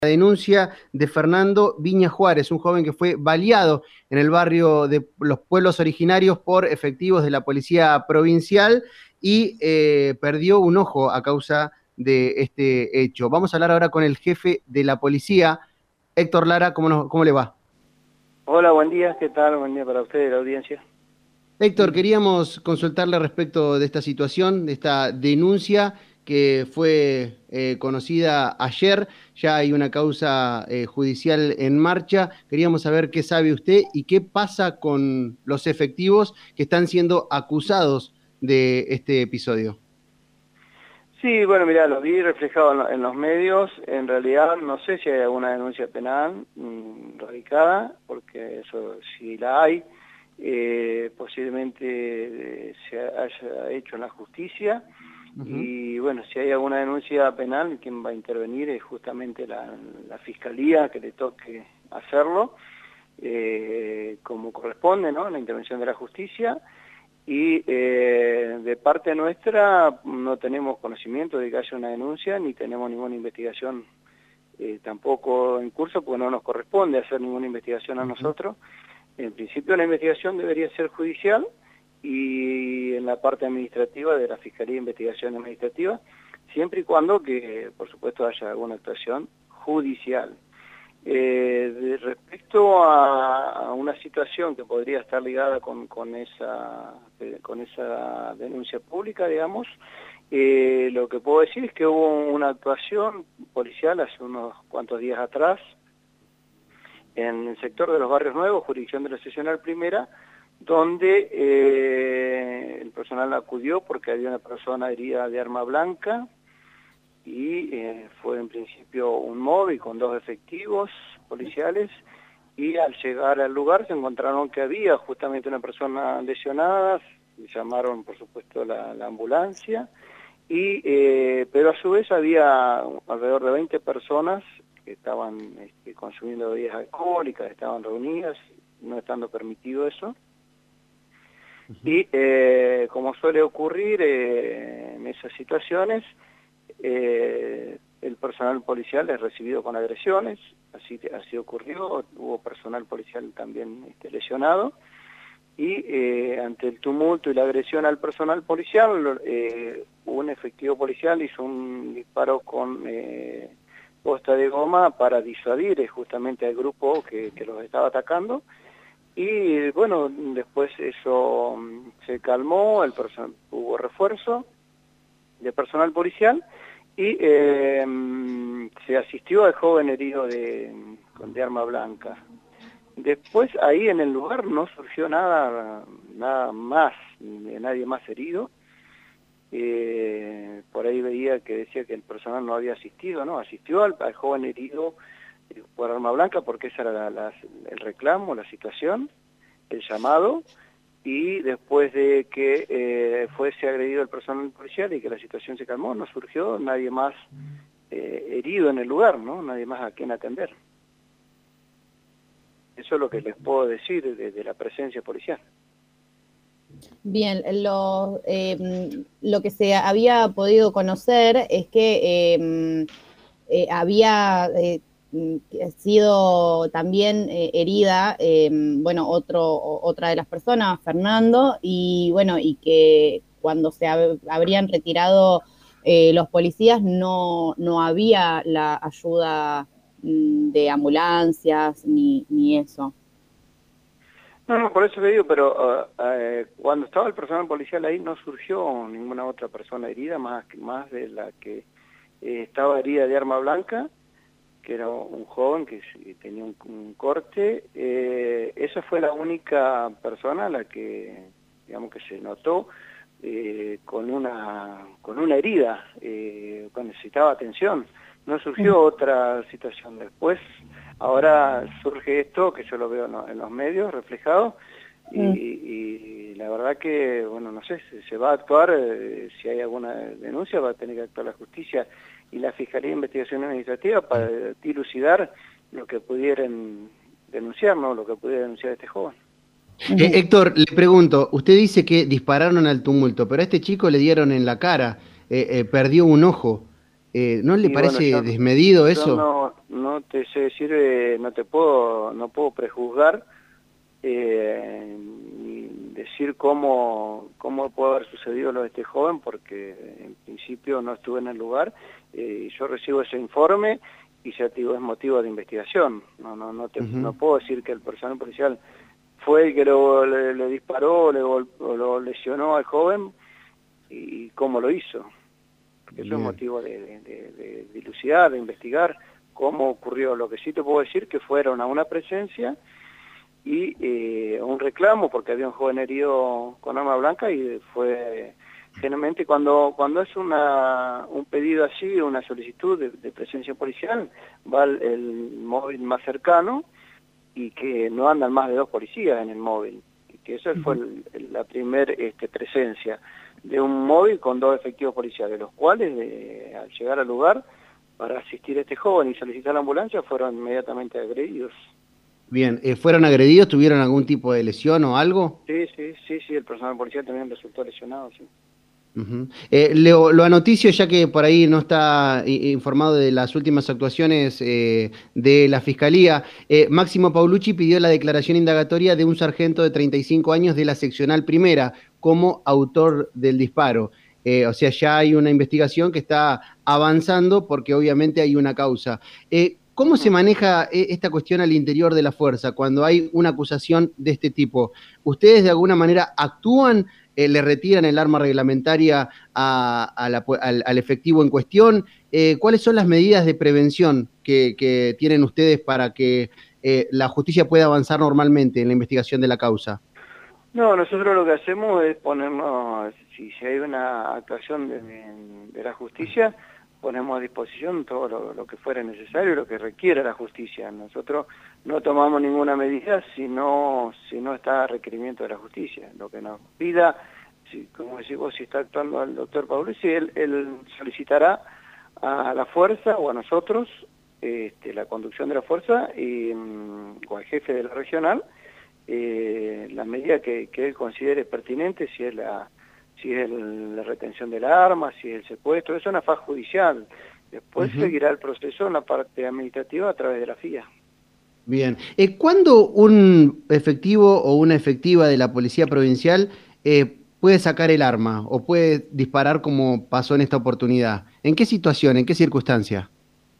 La denuncia de Fernando Viña Juárez, un joven que fue baleado en el barrio de los pueblos originarios por efectivos de la policía provincial y perdió un ojo a causa de este hecho. Vamos a hablar ahora con el jefe de la policía, Héctor Lara. ¿Cómo le va? Hola, buen día, ¿qué tal? Buen día para ustedes, la audiencia. Héctor, queríamos consultarle respecto de esta situación, de esta denuncia que fue conocida ayer. Ya hay una causa judicial en marcha. Queríamos saber qué sabe usted y qué pasa con los efectivos que están siendo acusados de este episodio. Sí, bueno, mira, lo vi reflejado en los medios. En realidad no sé si hay alguna denuncia penal radicada, porque eso sí la hay. Posiblemente se haya hecho en la justicia. Ujú. Y bueno, si hay alguna denuncia penal, quien va a intervenir es justamente la fiscalía que le toque hacerlo, como corresponde, ¿no? La intervención de la justicia. Y de parte nuestra no tenemos conocimiento de que haya una denuncia, ni tenemos ninguna investigación tampoco en curso, porque no nos corresponde hacer ninguna investigación a Ujú. nosotros. En principio la investigación debería ser judicial y en la parte administrativa de la Fiscalía de Investigación Administrativa, siempre y cuando que, por supuesto, haya alguna actuación judicial. Respecto a una situación que podría estar ligada con esa denuncia pública, digamos, lo que puedo decir es que hubo una actuación policial hace unos cuantos días atrás en el sector de los Barrios Nuevos, jurisdicción de la Seccional Primera, donde el personal acudió porque había una persona herida de arma blanca, y fue en principio un móvil con 2 efectivos policiales, y al llegar al lugar se encontraron que había justamente una persona lesionada. Llamaron por supuesto la ambulancia, pero a su vez había alrededor de 20 personas que estaban consumiendo bebidas alcohólicas, estaban reunidas, no estando permitido eso. Ujú. Y como suele ocurrir en esas situaciones, el personal policial es recibido con agresiones. Así ocurrió. Hubo personal policial también lesionado, y ante el tumulto y la agresión al personal policial, un efectivo policial hizo un disparo con posta de goma para disuadir justamente al grupo que los estaba atacando. Y bueno, después eso se calmó, hubo refuerzo de personal policial, y se asistió al joven herido de arma blanca. Después ahí en el lugar no surgió nada más, de nadie más herido. Por ahí veía que decía que el personal no había asistido, ¿no? Asistió al joven herido por arma blanca, porque ese era el reclamo, la situación, el llamado. Y después de que fuese agredido el personal policial y que la situación se calmó, no surgió nadie más herido en el lugar, ¿no? Nadie más a quien atender. Eso es lo que les puedo decir de la presencia policial. Bien, lo que se había podido conocer es que había sido también herida, bueno, otra de las personas, Fernando, y bueno, y que cuando se habrían retirado los policías no había la ayuda de ambulancias ni eso. No, no, por eso le digo, pero cuando estaba el personal policial ahí no surgió ninguna otra persona herida, más de la que estaba herida de arma blanca, que era un joven que tenía un corte. Esa fue la única persona a la que, digamos, que se notó con una herida, cuando necesitaba atención. No surgió otra situación. Después, ahora surge esto, que yo lo veo en los medios reflejado, y la verdad que, bueno, no sé, se va a actuar. Si hay alguna denuncia, va a tener que actuar la justicia y la Fiscalía de Investigación Administrativa para dilucidar lo que pudieran denunciar, ¿no? Lo que pudiera denunciar este joven. Héctor, le pregunto, usted dice que dispararon al tumulto, pero a este chico le dieron en la cara, perdió un ojo. ¿No le Y bueno, parece desmedido yo eso? no te sé decir, no puedo prejuzgar ni decir cómo puede haber sucedido lo de este joven, porque en principio no estuve en el lugar. Yo recibo ese informe y ya te digo, es motivo de investigación. No Ujú. puedo decir que el personal policial fue el que le disparó o lo lesionó al joven y cómo lo hizo. Porque eso es Bien. motivo de dilucidar, de investigar cómo ocurrió. Lo que sí te puedo decir que fueron a una presencia y un reclamo, porque había un joven herido con arma blanca y fue generalmente cuando es un pedido así, una solicitud de presencia policial, va el móvil más cercano y que no andan más de 2 policías en el móvil, y que esa fue Ujú. la primer presencia de un móvil con 2 efectivos policiales, los cuales al llegar al lugar para asistir a este joven y solicitar la ambulancia fueron inmediatamente agredidos. Bien, ¿fueron agredidos? ¿Tuvieron algún tipo de lesión o algo? Sí, el personal policial también resultó lesionado, sí. Ujú. Lo anoticio, ya que por ahí no está informado de las últimas actuaciones de la Fiscalía. Máximo Paulucci pidió la declaración indagatoria de un sargento de 35 años de la seccional primera como autor del disparo. O sea, ya hay una investigación que está avanzando porque obviamente hay una causa. ¿Cómo se Ujú. maneja esta cuestión al interior de la fuerza cuando hay una acusación de este tipo? ¿Ustedes de alguna manera actúan? ¿Le retiran el arma reglamentaria al efectivo en cuestión? ¿Cuáles son las medidas de prevención que tienen ustedes para que la justicia pueda avanzar normalmente en la investigación de la causa? No, nosotros lo que hacemos es ponernos, si hay una actuación de la justicia, ponemos a disposición todo lo que fuera necesario, lo que requiera la justicia. Nosotros no tomamos ninguna medida si no está a requerimiento de la justicia. Lo que nos pida, como decís vos, si está actuando el doctor Paulucci, él solicitará a la fuerza o a nosotros la conducción de la fuerza o al jefe de la regional, la medida que él considere pertinente, si es la retención del arma, si es el secuestro, eso es una faz judicial. Después Ujú. seguirá el proceso en la parte administrativa a través de la FIA. Bien. ¿Cuándo un efectivo o una efectiva de la Policía Provincial puede sacar el arma o puede disparar como pasó en esta oportunidad? ¿En qué situación, en qué circunstancia?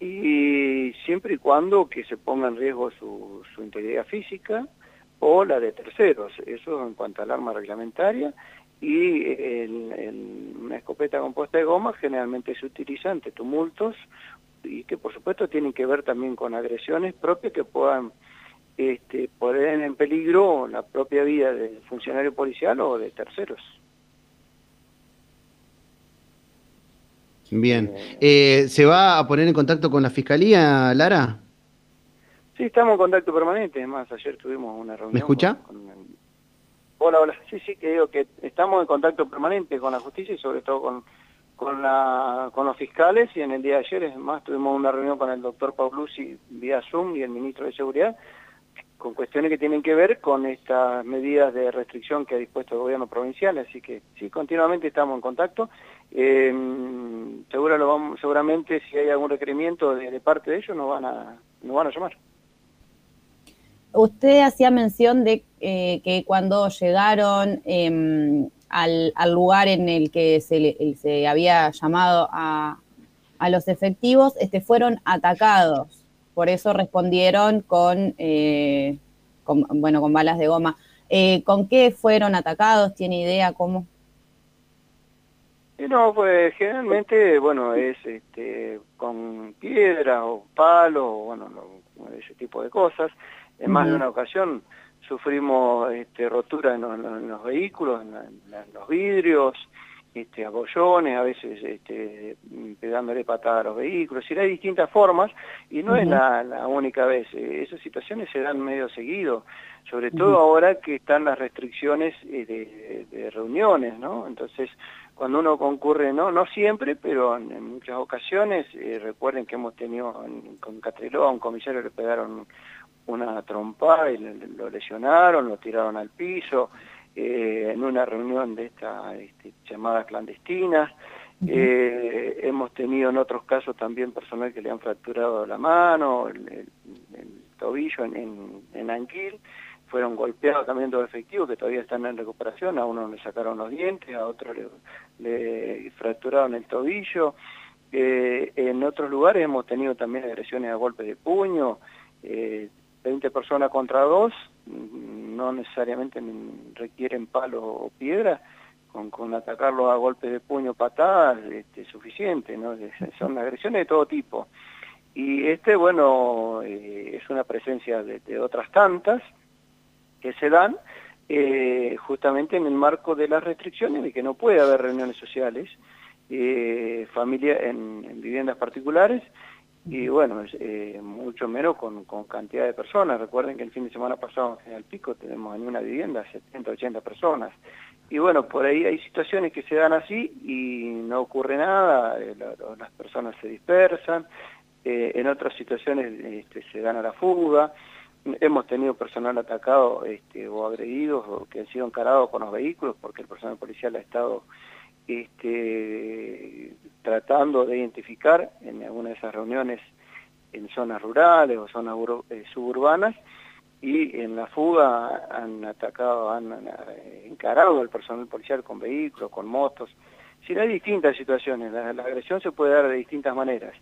Y siempre y cuando que se ponga en riesgo su integridad física o la de terceros, eso en cuanto al arma reglamentaria, y una escopeta compuesta de goma generalmente se utiliza ante tumultos y que por supuesto tienen que ver también con agresiones propias que puedan poner en peligro la propia vida del funcionario policial o de terceros. Bien. Eh, ¿Se va a poner en contacto con la Fiscalía, Lara? sí, estamos en contacto permanente, además ayer tuvimos una ¿Me reunión escucha? Hola, sí, que digo que estamos en contacto permanente con la justicia y sobre todo con los fiscales, y en el día de ayer, es más, tuvimos una reunión con el doctor Paulucci vía Zoom y el ministro de Seguridad, con cuestiones que tienen que ver con estas medidas de restricción que ha dispuesto el gobierno provincial, así que sí, continuamente estamos en contacto. Seguramente si hay algún requerimiento de parte de ellos nos van a llamar. Usted hacía mención de que cuando llegaron al lugar en el que se había llamado a los efectivos, fueron atacados. Por eso respondieron con balas de goma. ¿Con qué fueron atacados? ¿Tiene idea cómo? Y no, pues generalmente, bueno, es con piedra o palo, o bueno, ese tipo de cosas. En más de Ujú. una ocasión sufrimos rotura en los vehículos, en los vidrios, abollones, a veces pegándole patada a los vehículos. Y hay distintas formas, y no es Ujú. la única vez. Esas situaciones se dan medio seguido, sobre todo Ujú. ahora que están las restricciones de reuniones, ¿no? Entonces, cuando uno concurre, no siempre, pero en muchas ocasiones, recuerden que hemos tenido con Catreló a un comisario le pegaron una trompada y lo lesionaron, lo tiraron al piso, en una reunión de estas llamadas clandestinas, Hemos tenido en otros casos también personal que le han fracturado la mano, el tobillo en Anquil, fueron golpeados también dos efectivos que todavía están en recuperación, a uno le sacaron los dientes, a otro le fracturaron el tobillo. En otros lugares hemos tenido también agresiones a golpes de puño, 20 personas contra 2, no necesariamente requieren palos o piedras, con atacarlos a golpes de puño, patadas, suficiente, ¿no? Son agresiones de todo tipo. Y bueno, es una presencia de otras tantas que se dan justamente en el marco de las restricciones de que no puede haber reuniones sociales, familia en viviendas particulares, y bueno, mucho menos con cantidad de personas. Recuerden que el fin de semana pasado en el Pico tenemos en una vivienda 70, 80 personas. Y bueno, por ahí hay situaciones que se dan así y no ocurre nada, las personas se dispersan, en otras situaciones se dan a la fuga. Hemos tenido personal atacado o agredidos o que han sido encarados con los vehículos porque el personal policial ha estado tratando de identificar en alguna de esas reuniones en zonas rurales o zonas suburbanas, y en la fuga han atacado, han encarado al personal policial con vehículos, con motos. Si no, hay distintas situaciones, la agresión se puede dar de distintas maneras.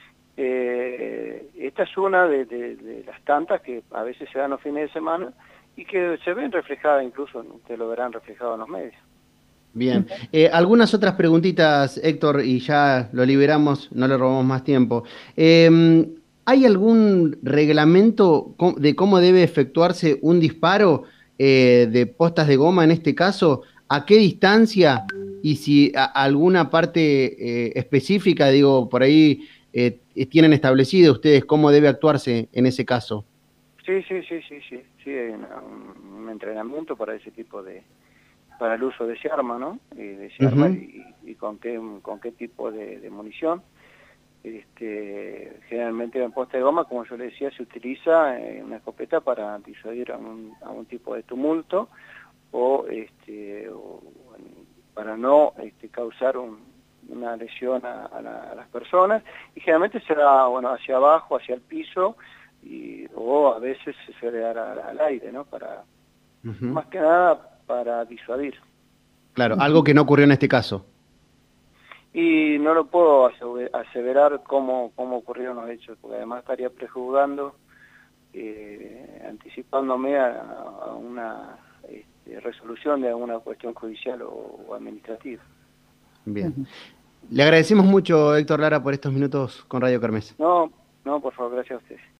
Esta es una de las tantas que a veces se dan los fines de semana y que se ven reflejadas, incluso ustedes lo verán reflejado en los medios. Bien. Algunas otras preguntitas, Héctor, y ya lo liberamos, no le robamos más tiempo. ¿Hay algún reglamento de cómo debe efectuarse un disparo de postas de goma en este caso? ¿A qué distancia? Y si alguna parte específica, digo, por ahí tienen establecido ustedes cómo debe actuarse en ese caso. Sí, hay un entrenamiento para ese tipo para el uso de ese arma, ¿no? De ese arma y con qué tipo de munición. Generalmente en posta de goma, como yo le decía, se utiliza una escopeta para disuadir a un tipo de tumulto o para no causar una lesión a las personas, y generalmente se da hacia abajo, hacia el piso, o a veces se suele dar al aire, ¿no? Más que nada para disuadir. Claro, algo que no ocurrió en este caso. Y no lo puedo aseverar cómo ocurrieron los hechos, porque además estaría prejuzgando, anticipándome a una resolución de alguna cuestión judicial o administrativa. Bien. Le agradecemos mucho, Héctor Lara, por estos minutos con Radio Kermés. No, por favor, gracias a ustedes.